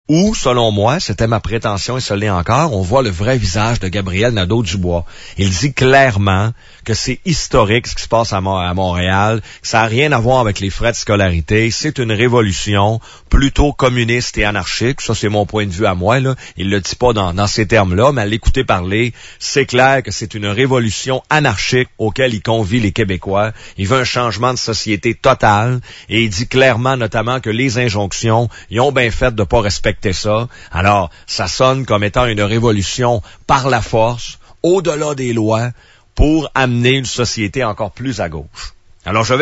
Ou, selon moi, c'était ma prétention et ce l'est encore, on voit le vrai visage de Gabriel Nadeau-Dubois. Il dit clairement que c'est historique ce qui se passe à Montréal, que ça n'a rien à voir avec les frais de scolarité, c'est une révolution plutôt communiste et anarchique. Ça, c'est mon point de vue à moi, là. Il le dit pas dans ces termes-là, mais à l'écouter parler, c'est clair que c'est une révolution anarchique auquel il convie les Québécois. Il veut un changement de société total et il dit clairement, notamment, que les injonctions, ils ont bien fait de pas respecter ça. Alors, ça sonne comme étant une révolution par la force, au-delà des lois, pour amener une société encore plus à gauche. Alors, je vais